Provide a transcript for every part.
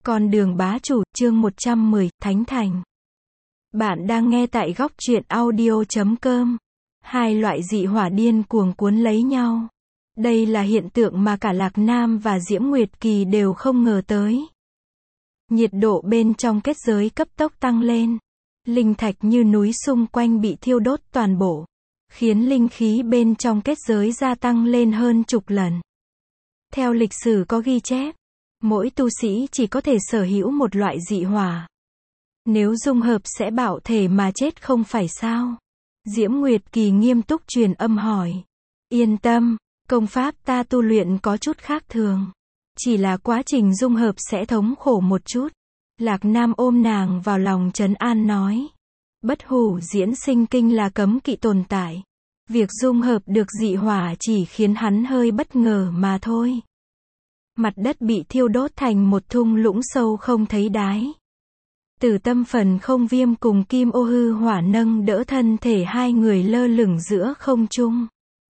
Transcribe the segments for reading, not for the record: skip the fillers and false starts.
Con đường bá chủ, chương 110, Thánh Thành. Bạn đang nghe tại góc truyện audio.com. Hai loại dị hỏa điên cuồng cuốn lấy nhau. Đây là hiện tượng mà cả Lạc Nam và Diễm Nguyệt Kỳ đều không ngờ tới. Nhiệt độ bên trong kết giới cấp tốc tăng lên. Linh thạch như núi xung quanh bị thiêu đốt toàn bộ, khiến linh khí bên trong kết giới gia tăng lên hơn chục lần. Theo lịch sử có ghi chép, mỗi tu sĩ chỉ có thể sở hữu một loại dị hỏa. Nếu dung hợp sẽ bạo thể mà chết không phải sao? Diễm Nguyệt Kỳ nghiêm túc truyền âm hỏi. Yên tâm, công pháp ta tu luyện có chút khác thường. Chỉ là quá trình dung hợp sẽ thống khổ một chút. Lạc Nam ôm nàng vào lòng trấn an nói. Bất hủ diễn sinh kinh là cấm kỵ tồn tại. Việc dung hợp được dị hỏa chỉ khiến hắn hơi bất ngờ mà thôi. Mặt đất bị thiêu đốt thành một thung lũng sâu không thấy đáy. Từ Tâm Phần Không Viêm cùng Kim Ô Hư Hỏa nâng đỡ thân thể hai người lơ lửng giữa không trung.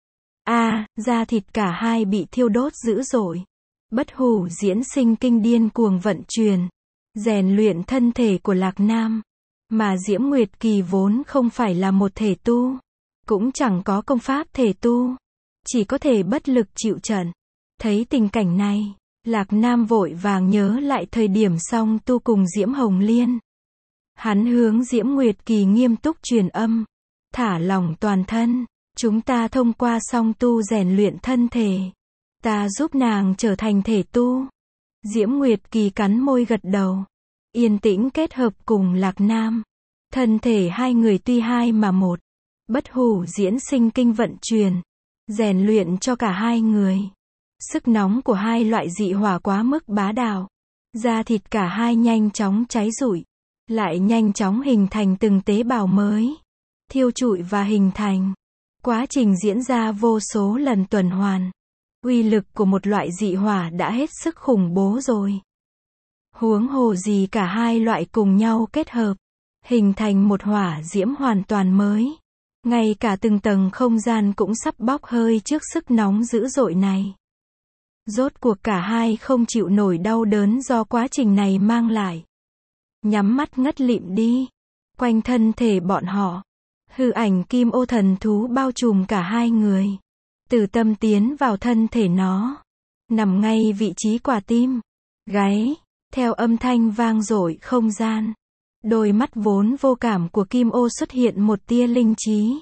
Da thịt cả hai bị thiêu đốt dữ dội. Bất hủ diễn sinh kinh điên cuồng vận chuyển, rèn luyện thân thể của Lạc Nam. Mà Diễm Nguyệt Kỳ vốn không phải là một thể tu, cũng chẳng có công pháp thể tu, chỉ có thể bất lực chịu trận. Thấy tình cảnh này, Lạc Nam vội vàng nhớ lại thời điểm song tu cùng Diễm Hồng Liên. Hắn hướng Diễm Nguyệt Kỳ nghiêm túc truyền âm. Thả lỏng toàn thân, chúng ta thông qua song tu rèn luyện thân thể. Ta giúp nàng trở thành thể tu. Diễm Nguyệt Kỳ cắn môi gật đầu. Yên tĩnh kết hợp cùng Lạc Nam. Thân thể hai người tuy hai mà một. Bất hủ diễn sinh kinh vận chuyển, rèn luyện cho cả hai người. Sức nóng của hai loại dị hỏa quá mức bá đạo. Da thịt cả hai nhanh chóng cháy rụi, lại nhanh chóng hình thành từng tế bào mới. Thiêu trụi và hình thành. Quá trình diễn ra vô số lần tuần hoàn. Uy lực của một loại dị hỏa đã hết sức khủng bố rồi. Huống hồ gì cả hai loại cùng nhau kết hợp, hình thành một hỏa diễm hoàn toàn mới. Ngay cả từng tầng không gian cũng sắp bốc hơi trước sức nóng dữ dội này. Rốt cuộc cả hai không chịu nổi đau đớn do quá trình này mang lại. Nhắm mắt ngất lịm đi. Quanh thân thể bọn họ, hư ảnh kim ô thần thú bao trùm cả hai người. Từ tâm tiến vào thân thể nó, nằm ngay vị trí quả tim, gáy. Theo âm thanh vang dội không gian, đôi mắt vốn vô cảm của kim ô xuất hiện một tia linh trí.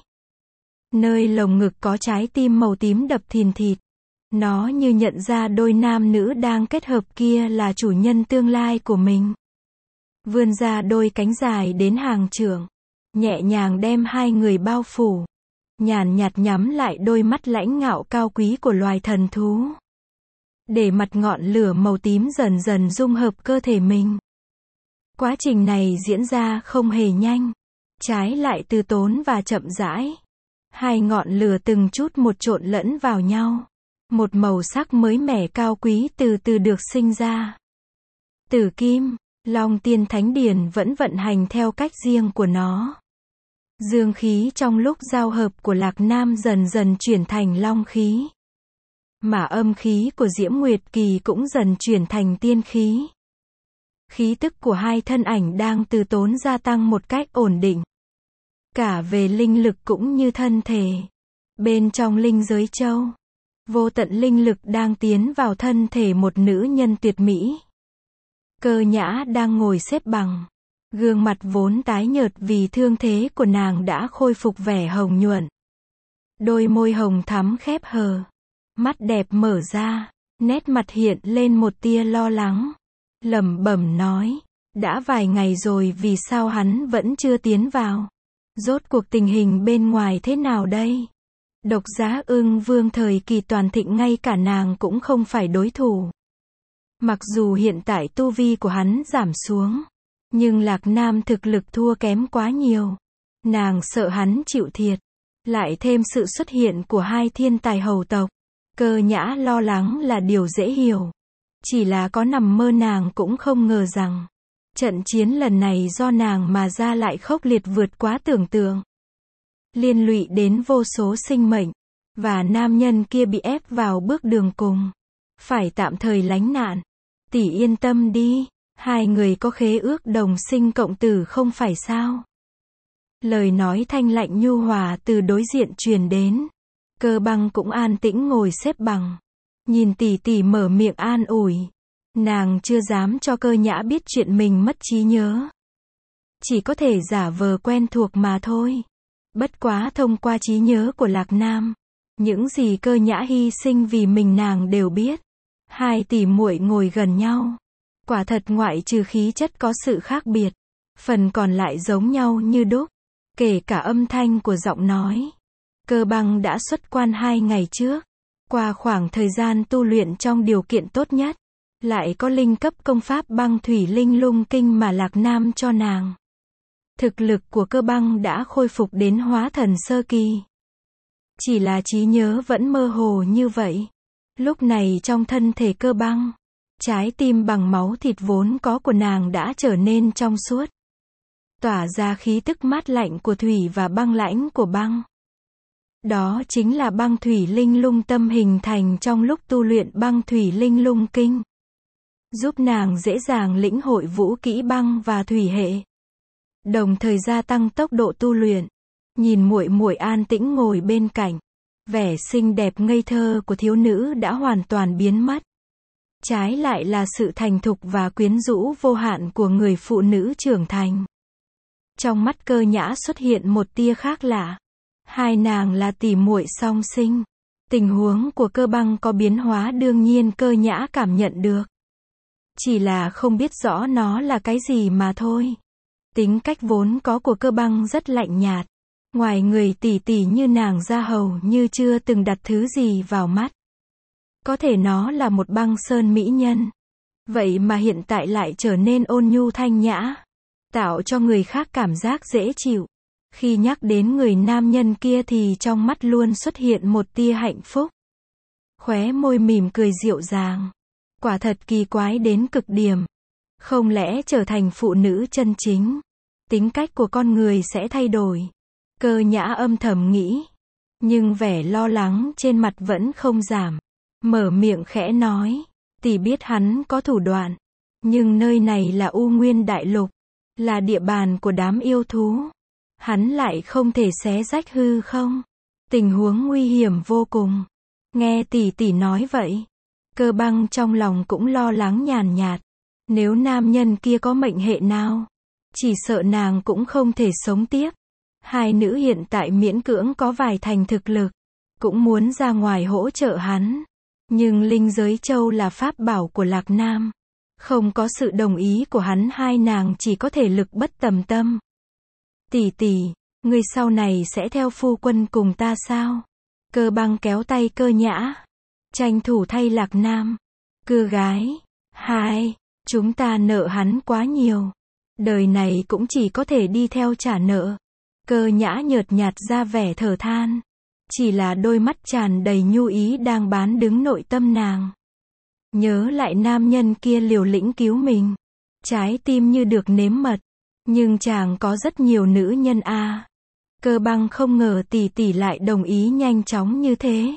Nơi lồng ngực có trái tim màu tím đập thìn thịt. Nó như nhận ra đôi nam nữ đang kết hợp kia là chủ nhân tương lai của mình. Vươn ra đôi cánh dài đến hàng trượng, nhẹ nhàng đem hai người bao phủ. Nhàn nhạt nhắm lại đôi mắt lãnh ngạo cao quý của loài thần thú. Để mặt ngọn lửa màu tím dần dần dung hợp cơ thể mình. Quá trình này diễn ra không hề nhanh, trái lại từ tốn và chậm rãi. Hai ngọn lửa từng chút một trộn lẫn vào nhau. Một màu sắc mới mẻ cao quý từ từ được sinh ra. Tử Kim, Long Tiên Thánh Điển vẫn vận hành theo cách riêng của nó. Dương khí trong lúc giao hợp của Lạc Nam dần dần chuyển thành long khí. Mà âm khí của Diễm Nguyệt Kỳ cũng dần chuyển thành tiên khí. Khí tức của hai thân ảnh đang từ tốn gia tăng một cách ổn định. Cả về linh lực cũng như thân thể. Bên trong linh giới châu, vô tận linh lực đang tiến vào thân thể một nữ nhân tuyệt mỹ. Cơ Nhã đang ngồi xếp bằng. Gương mặt vốn tái nhợt vì thương thế của nàng đã khôi phục vẻ hồng nhuận. Đôi môi hồng thắm khép hờ. Mắt đẹp mở ra, nét mặt hiện lên một tia lo lắng. Lẩm bẩm nói, đã vài ngày rồi vì sao hắn vẫn chưa tiến vào? Rốt cuộc tình hình bên ngoài thế nào đây? Độc Giá Ưng Vương thời kỳ toàn thịnh ngay cả nàng cũng không phải đối thủ. Mặc dù hiện tại tu vi của hắn giảm xuống, nhưng Lạc Nam thực lực thua kém quá nhiều. Nàng sợ hắn chịu thiệt. Lại thêm sự xuất hiện của hai thiên tài hầu tộc. Cơ Nhã lo lắng là điều dễ hiểu. Chỉ là có nằm mơ nàng cũng không ngờ rằng trận chiến lần này do nàng mà ra lại khốc liệt vượt quá tưởng tượng. Liên lụy đến vô số sinh mệnh. Và nam nhân kia bị ép vào bước đường cùng. Phải tạm thời lánh nạn. Tỷ yên tâm đi. Hai người có khế ước đồng sinh cộng tử không phải sao? Lời nói thanh lạnh nhu hòa từ đối diện truyền đến. Cơ Băng cũng an tĩnh ngồi xếp bằng. Nhìn tỷ tỷ mở miệng an ủi. Nàng chưa dám cho Cơ Nhã biết chuyện mình mất trí nhớ. Chỉ có thể giả vờ quen thuộc mà thôi. Bất quá thông qua trí nhớ của Lạc Nam, những gì Cơ Nhã hy sinh vì mình nàng đều biết. Hai tỷ muội ngồi gần nhau. Quả thật ngoại trừ khí chất có sự khác biệt, phần còn lại giống nhau như đúc. Kể cả âm thanh của giọng nói. Cơ Băng đã xuất quan 2 ngày trước. Qua khoảng thời gian tu luyện trong điều kiện tốt nhất. Lại có linh cấp công pháp băng thủy linh lung kinh mà Lạc Nam cho nàng. Thực lực của Cơ Băng đã khôi phục đến hóa thần sơ kỳ. Chỉ là trí nhớ vẫn mơ hồ như vậy. Lúc này trong thân thể Cơ Băng, trái tim bằng máu thịt vốn có của nàng đã trở nên trong suốt. Tỏa ra khí tức mát lạnh của thủy và băng lãnh của băng. Đó chính là băng thủy linh lung tâm hình thành trong lúc tu luyện băng thủy linh lung kinh. Giúp nàng dễ dàng lĩnh hội vũ kỹ băng và thủy hệ. Đồng thời gia tăng tốc độ tu luyện. Nhìn muội muội an tĩnh ngồi bên cạnh. Vẻ xinh đẹp ngây thơ của thiếu nữ đã hoàn toàn biến mất. Trái lại là sự thành thục và quyến rũ vô hạn của người phụ nữ trưởng thành. Trong mắt Cơ Nhã xuất hiện một tia khác lạ. Hai nàng là tỷ muội song sinh. Tình huống của Cơ Băng có biến hóa đương nhiên Cơ Nhã cảm nhận được. Chỉ là không biết rõ nó là cái gì mà thôi. Tính cách vốn có của Cơ Băng rất lạnh nhạt. Ngoài người tỷ tỷ như nàng ra hầu như chưa từng đặt thứ gì vào mắt. Có thể nó là một băng sơn mỹ nhân. Vậy mà hiện tại lại trở nên ôn nhu thanh nhã. Tạo cho người khác cảm giác dễ chịu. Khi nhắc đến người nam nhân kia thì trong mắt luôn xuất hiện một tia hạnh phúc. Khóe môi mỉm cười dịu dàng. Quả thật kỳ quái đến cực điểm. Không lẽ trở thành phụ nữ chân chính, tính cách của con người sẽ thay đổi? Cơ Nhã âm thầm nghĩ. Nhưng vẻ lo lắng trên mặt vẫn không giảm. Mở miệng khẽ nói. Tỷ biết hắn có thủ đoạn. Nhưng nơi này là U Nguyên Đại Lục. Là địa bàn của đám yêu thú. Hắn lại không thể xé rách hư không? Tình huống nguy hiểm vô cùng. Nghe tỷ tỷ nói vậy. Cơ Băng trong lòng cũng lo lắng nhàn nhạt. Nếu nam nhân kia có mệnh hệ nào, chỉ sợ nàng cũng không thể sống tiếp. Hai nữ hiện tại miễn cưỡng có vài thành thực lực. Cũng muốn ra ngoài hỗ trợ hắn. Nhưng linh giới châu là pháp bảo của Lạc Nam. Không có sự đồng ý của hắn hai nàng chỉ có thể lực bất tòng tâm. Tỷ tỷ, ngươi sau này sẽ theo phu quân cùng ta sao? Cơ Băng kéo tay Cơ Nhã. Tranh thủ thay Lạc Nam. Cưa gái. Hai, chúng ta nợ hắn quá nhiều. Đời này cũng chỉ có thể đi theo trả nợ. Cơ Nhã nhợt nhạt ra vẻ thở than. Chỉ là đôi mắt tràn đầy nhu ý đang bán đứng nội tâm nàng. Nhớ lại nam nhân kia liều lĩnh cứu mình. Trái tim như được nếm mật. Nhưng chàng có rất nhiều nữ nhân a. Cơ Băng không ngờ tỷ tỷ lại đồng ý nhanh chóng như thế.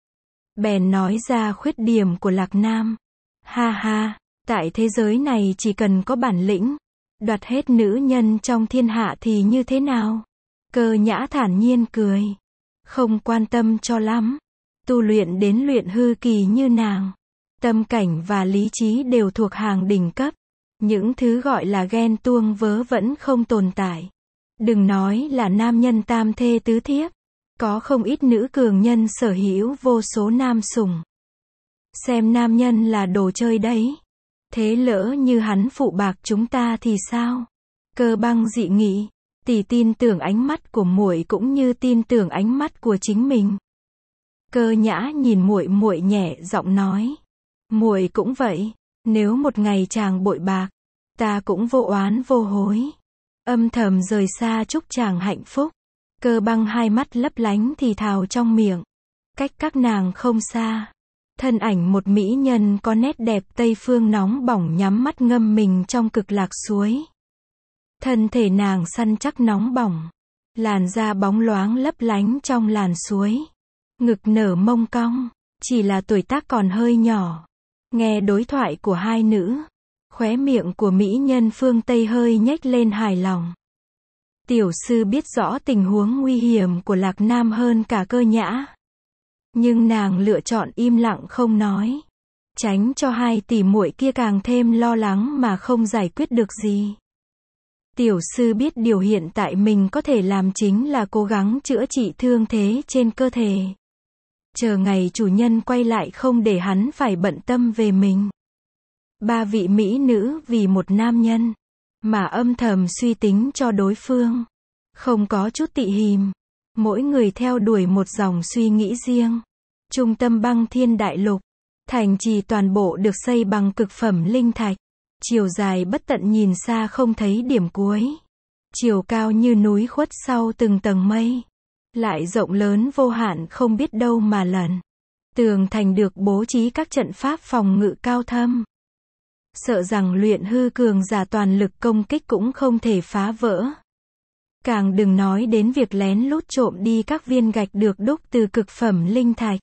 Bèn nói ra khuyết điểm của Lạc Nam. Ha ha, tại thế giới này chỉ cần có bản lĩnh, đoạt hết nữ nhân trong thiên hạ thì như thế nào? Cơ Nhã thản nhiên cười. Không quan tâm cho lắm. Tu luyện đến luyện hư kỳ như nàng. Tâm cảnh và lý trí đều thuộc hàng đỉnh cấp. Những thứ gọi là ghen tuông vớ vẫn không tồn tại. Đừng nói là nam nhân tam thê tứ thiếp. Có không ít nữ cường nhân sở hữu vô số nam sủng. Xem nam nhân là đồ chơi đấy. Thế lỡ như hắn phụ bạc chúng ta thì sao? Cơ Băng dị nghị. Tỷ tin tưởng ánh mắt của muội cũng như tin tưởng ánh mắt của chính mình. Cơ Nhã nhìn muội muội nhẹ giọng nói. Muội cũng vậy. Nếu một ngày chàng bội bạc, ta cũng vô oán vô hối. Âm thầm rời xa chúc chàng hạnh phúc. Cơ Băng hai mắt lấp lánh thì thào trong miệng. Cách các nàng không xa. Thân ảnh một mỹ nhân có nét đẹp Tây phương nóng bỏng nhắm mắt ngâm mình trong cực lạc suối. Thân thể nàng săn chắc nóng bỏng. Làn da bóng loáng lấp lánh trong làn suối. Ngực nở mông cong. Chỉ là tuổi tác còn hơi nhỏ. Nghe đối thoại của hai nữ. Khóe miệng của mỹ nhân phương Tây hơi nhếch lên hài lòng. Tiểu sư biết rõ tình huống nguy hiểm của Lạc Nam hơn cả Cơ Nhã. Nhưng nàng lựa chọn im lặng không nói. Tránh cho hai tỷ muội kia càng thêm lo lắng mà không giải quyết được gì. Tiểu sư biết điều hiện tại mình có thể làm chính là cố gắng chữa trị thương thế trên cơ thể. Chờ ngày chủ nhân quay lại không để hắn phải bận tâm về mình. Ba vị mỹ nữ vì một nam nhân, mà âm thầm suy tính cho đối phương. Không có chút tị hìm. Mỗi người theo đuổi một dòng suy nghĩ riêng. Trung tâm Băng Thiên Đại Lục. Thành trì toàn bộ được xây bằng cực phẩm linh thạch. Chiều dài bất tận nhìn xa không thấy điểm cuối. Chiều cao như núi khuất sau từng tầng mây. Lại rộng lớn vô hạn không biết đâu mà lần. Tường thành được bố trí các trận pháp phòng ngự cao thâm. Sợ rằng luyện hư cường giả toàn lực công kích cũng không thể phá vỡ. Càng đừng nói đến việc lén lút trộm đi các viên gạch được đúc từ cực phẩm linh thạch.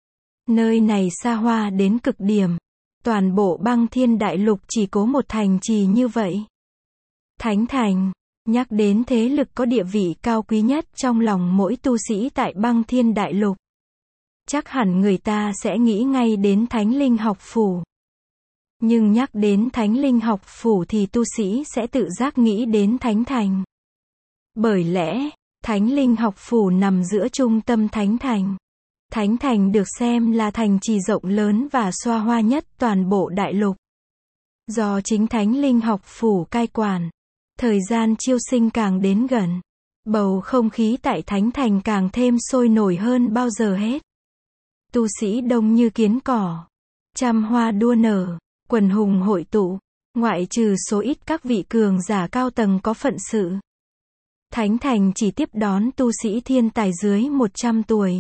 Nơi này xa hoa đến cực điểm. Toàn bộ Băng Thiên Đại Lục chỉ có một thành trì như vậy. Thánh Thành. Nhắc đến thế lực có địa vị cao quý nhất trong lòng mỗi tu sĩ tại Băng Thiên Đại Lục. Chắc hẳn người ta sẽ nghĩ ngay đến Thánh Linh Học Phủ. Nhưng nhắc đến Thánh Linh Học Phủ thì tu sĩ sẽ tự giác nghĩ đến Thánh Thành. Bởi lẽ, Thánh Linh Học Phủ nằm giữa trung tâm Thánh Thành. Thánh Thành được xem là thành trì rộng lớn và xoa hoa nhất toàn bộ đại lục. Do chính Thánh Linh Học Phủ cai quản, thời gian chiêu sinh càng đến gần. Bầu không khí tại Thánh Thành càng thêm sôi nổi hơn bao giờ hết. Tu sĩ đông như kiến cỏ. Trăm hoa đua nở, quần hùng hội tụ, ngoại trừ số ít các vị cường giả cao tầng có phận sự. Thánh Thành chỉ tiếp đón tu sĩ thiên tài dưới 100 tuổi.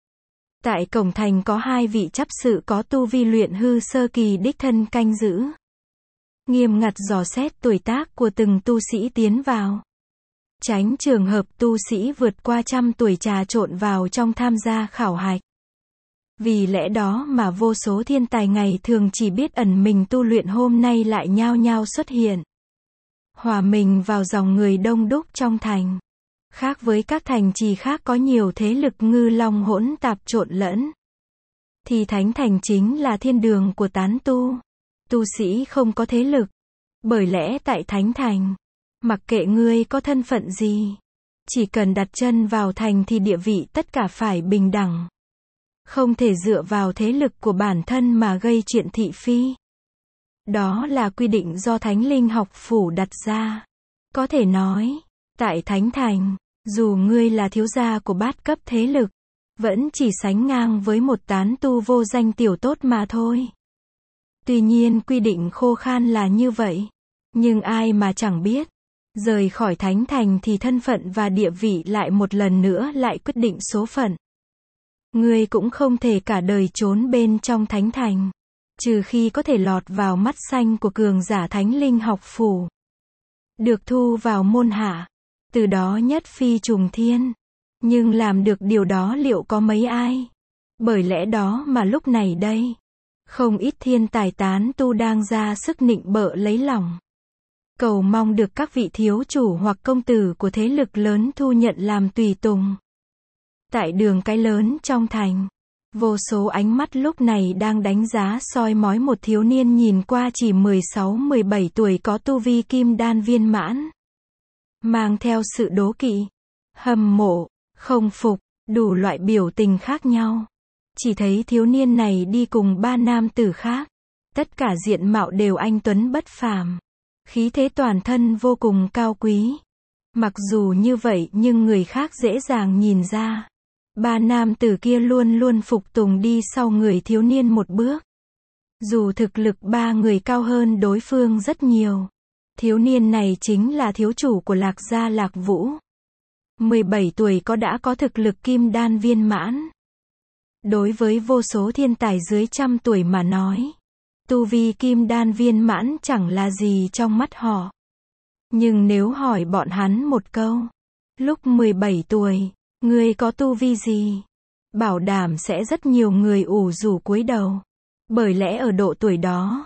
Tại cổng thành có hai vị chấp sự có tu vi luyện hư sơ kỳ đích thân canh giữ. Nghiêm ngặt dò xét tuổi tác của từng tu sĩ tiến vào. Tránh trường hợp tu sĩ vượt qua 100 tuổi trà trộn vào trong tham gia khảo hạch. Vì lẽ đó mà vô số thiên tài ngày thường chỉ biết ẩn mình tu luyện hôm nay lại nhao nhao xuất hiện. Hòa mình vào dòng người đông đúc trong thành. Khác với các thành trì khác có nhiều thế lực ngư long hỗn tạp trộn lẫn. Thì Thánh Thành chính là thiên đường của tán tu. Tu sĩ không có thế lực. Bởi lẽ tại Thánh Thành, mặc kệ ngươi có thân phận gì, chỉ cần đặt chân vào thành thì địa vị tất cả phải bình đẳng. Không thể dựa vào thế lực của bản thân mà gây chuyện thị phi. Đó là quy định do Thánh Linh Học Phủ đặt ra. Có thể nói, tại Thánh Thành, dù ngươi là thiếu gia của bát cấp thế lực, vẫn chỉ sánh ngang với một tán tu vô danh tiểu tốt mà thôi. Tuy nhiên quy định khô khan là như vậy. Nhưng ai mà chẳng biết, rời khỏi Thánh Thành thì thân phận và địa vị lại một lần nữa lại quyết định số phận. Ngươi cũng không thể cả đời trốn bên trong Thánh Thành. Trừ khi có thể lọt vào mắt xanh của cường giả Thánh Linh Học Phủ. Được thu vào môn hạ. Từ đó nhất phi trùng thiên. Nhưng làm được điều đó liệu có mấy ai? Bởi lẽ đó mà lúc này đây, không ít thiên tài tán tu đang ra sức nịnh bợ lấy lòng. Cầu mong được các vị thiếu chủ hoặc công tử của thế lực lớn thu nhận làm tùy tùng. Tại đường cái lớn trong thành, vô số ánh mắt lúc này đang đánh giá soi mói một thiếu niên nhìn qua chỉ 16-17 tuổi có tu vi kim đan viên mãn. Mang theo sự đố kỵ, hâm mộ, không phục, đủ loại biểu tình khác nhau. Chỉ thấy thiếu niên này đi cùng ba nam tử khác. Tất cả diện mạo đều anh tuấn bất phàm. Khí thế toàn thân vô cùng cao quý. Mặc dù như vậy nhưng người khác dễ dàng nhìn ra. Ba nam tử kia luôn luôn phục tùng đi sau người thiếu niên một bước. Dù thực lực ba người cao hơn đối phương rất nhiều. Thiếu niên này chính là thiếu chủ của Lạc gia Lạc Vũ. 17 tuổi đã có thực lực kim đan viên mãn. Đối với vô số thiên tài dưới 100 tuổi mà nói, tu vi kim đan viên mãn chẳng là gì trong mắt họ. Nhưng nếu hỏi bọn hắn một câu, lúc 17 tuổi, ngươi có tu vi gì? Bảo đảm sẽ rất nhiều người ủ rũ cúi đầu. Bởi lẽ ở độ tuổi đó,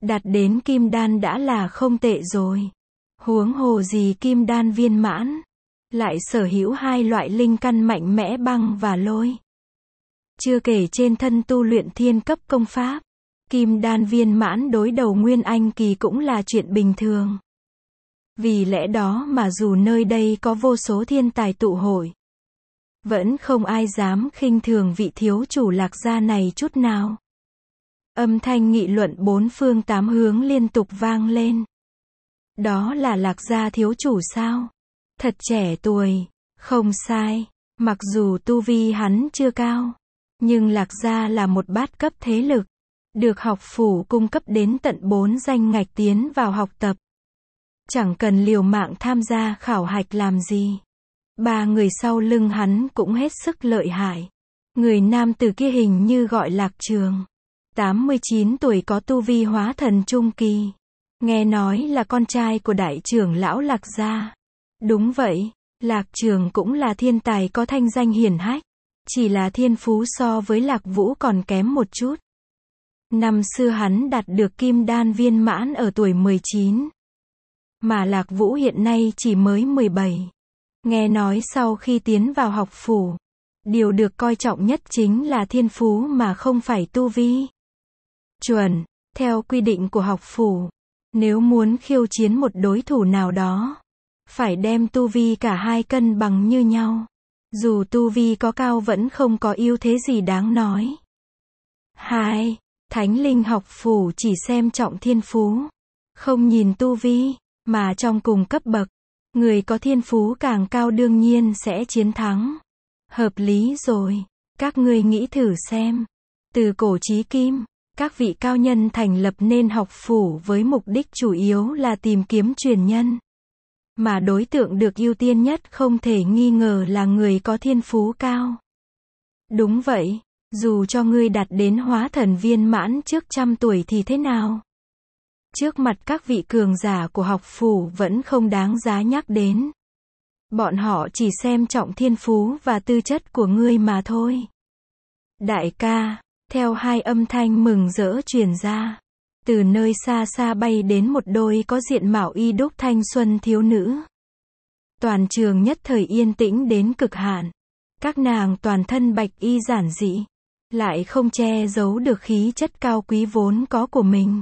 Đạt đến kim đan đã là không tệ rồi. Huống hồ gì kim đan viên mãn, lại sở hữu hai loại linh căn mạnh mẽ băng và lôi. Chưa kể trên thân tu luyện thiên cấp công pháp, kim đan viên mãn đối đầu nguyên anh kỳ cũng là chuyện bình thường. Vì lẽ đó mà dù nơi đây có vô số thiên tài tụ hội, vẫn không ai dám khinh thường vị thiếu chủ Lạc gia này chút nào. Âm thanh nghị luận bốn phương tám hướng liên tục vang lên. Đó là Lạc gia thiếu chủ sao? Thật trẻ tuổi, không sai. Mặc dù tu vi hắn chưa cao, nhưng Lạc gia là một bát cấp thế lực, được học phủ cung cấp đến tận 4 danh ngạch tiến vào học tập. Chẳng cần liều mạng tham gia khảo hạch làm gì. 3 người sau lưng hắn cũng hết sức lợi hại. Người nam tử kia hình như gọi Lạc Trường. 89 tuổi có tu vi hóa thần trung kỳ. Nghe nói là con trai của đại trưởng lão Lạc gia. Đúng vậy, Lạc Trường cũng là thiên tài có thanh danh hiển hách. Chỉ là thiên phú so với Lạc Vũ còn kém một chút. Năm xưa hắn đạt được kim đan viên mãn ở tuổi 19. Mà Lạc Vũ hiện nay chỉ mới 17. Nghe nói sau khi tiến vào học phủ, điều được coi trọng nhất chính là thiên phú mà không phải tu vi. Chuẩn, theo quy định của học phủ, nếu muốn khiêu chiến một đối thủ nào đó, phải đem tu vi cả hai cân bằng như nhau. Dù tu vi có cao vẫn không có ưu thế gì đáng nói. 2. Thánh linh học phủ chỉ xem trọng thiên phú, không nhìn tu vi, mà trong cùng cấp bậc, người có thiên phú càng cao đương nhiên sẽ chiến thắng. Hợp lý rồi, các ngươi nghĩ thử xem. Từ cổ chí kim, các vị cao nhân thành lập nên học phủ với mục đích chủ yếu là tìm kiếm truyền nhân. Mà đối tượng được ưu tiên nhất không thể nghi ngờ là người có thiên phú cao. Đúng vậy, dù cho ngươi đạt đến hóa thần viên mãn trước 100 tuổi thì thế nào? Trước mặt các vị cường giả của học phủ vẫn không đáng giá nhắc đến. Bọn họ chỉ xem trọng thiên phú và tư chất của ngươi mà thôi. Đại ca, theo hai âm thanh mừng rỡ truyền ra, từ nơi xa xa bay đến một đôi có diện mạo y đúc thanh xuân thiếu nữ. Toàn trường nhất thời yên tĩnh đến cực hạn. Các nàng toàn thân bạch y giản dị, lại không che giấu được khí chất cao quý vốn có của mình.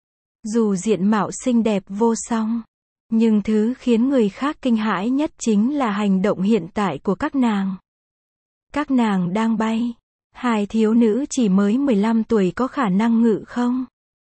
Dù diện mạo xinh đẹp vô song, nhưng thứ khiến người khác kinh hãi nhất chính là hành động hiện tại của các nàng. Các nàng đang bay. Hai thiếu nữ chỉ mới 15 tuổi có khả năng ngự không?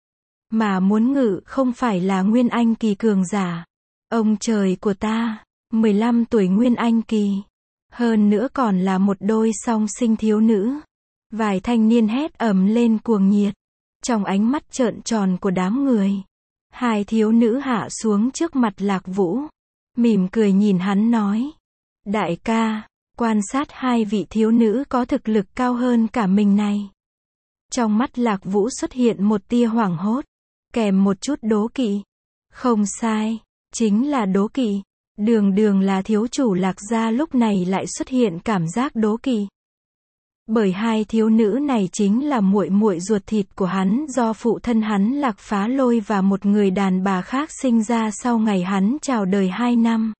Mà muốn ngự không phải là nguyên anh kỳ cường giả. Ông trời của ta, 15 tuổi nguyên anh kỳ. Hơn nữa còn là một đôi song sinh thiếu nữ. Vài thanh niên hét ầm lên cuồng nhiệt. Trong ánh mắt trợn tròn của đám người, hai thiếu nữ hạ xuống trước mặt Lạc Vũ, mỉm cười nhìn hắn nói: Đại ca, quan sát hai vị thiếu nữ có thực lực cao hơn cả mình này. Trong mắt Lạc Vũ xuất hiện một tia hoảng hốt, kèm một chút đố kỵ. Không sai, chính là đố kỵ. Đường đường là thiếu chủ Lạc gia lúc này lại xuất hiện cảm giác đố kỵ. Bởi hai thiếu nữ này chính là muội muội ruột thịt của hắn do phụ thân hắn Lạc Phá Lôi và một người đàn bà khác sinh ra sau ngày hắn chào đời 2 năm.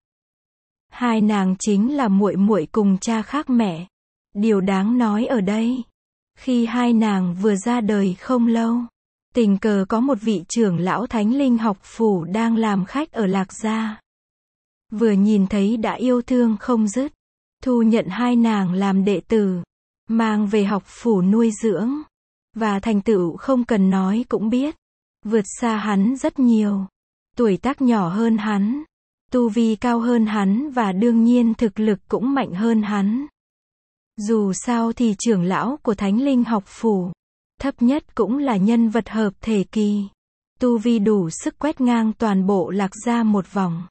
Hai nàng chính là muội muội cùng cha khác mẹ. Điều đáng nói ở đây, khi hai nàng vừa ra đời không lâu, tình cờ có một vị trưởng lão thánh linh học phủ đang làm khách ở Lạc gia. Vừa nhìn thấy đã yêu thương không dứt, thu nhận hai nàng làm đệ tử, mang về học phủ nuôi dưỡng, và thành tựu không cần nói cũng biết, vượt xa hắn rất nhiều. Tuổi tác nhỏ hơn hắn, tu vi cao hơn hắn và đương nhiên thực lực cũng mạnh hơn hắn. Dù sao thì trưởng lão của Thánh Linh học phủ, thấp nhất cũng là nhân vật hợp thể kỳ. Tu vi đủ sức quét ngang toàn bộ Lạc gia một vòng.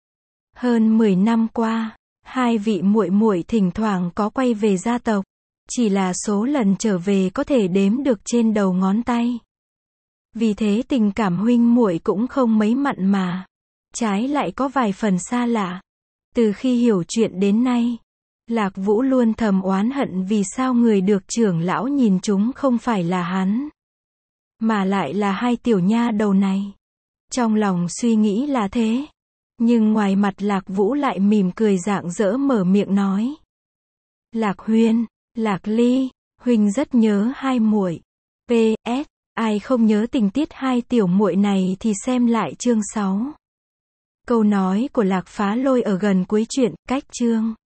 Hơn 10 năm qua, hai vị muội muội thỉnh thoảng có quay về gia tộc, chỉ là số lần trở về có thể đếm được trên đầu ngón tay. Vì thế tình cảm huynh muội cũng không mấy mặn mà, trái lại có vài phần xa lạ. Từ khi hiểu chuyện đến nay, Lạc Vũ luôn thầm oán hận vì sao người được trưởng lão nhìn chúng không phải là hắn. Mà lại là hai tiểu nha đầu này. Trong lòng suy nghĩ là thế. Nhưng ngoài mặt Lạc Vũ lại mỉm cười rạng rỡ mở miệng nói. Lạc Huyên, Lạc Ly, huynh rất nhớ hai muội. PS, ai không nhớ tình tiết hai tiểu muội này thì xem lại chương 6. Câu nói của Lạc Phá Lôi ở gần cuối truyện, cách chương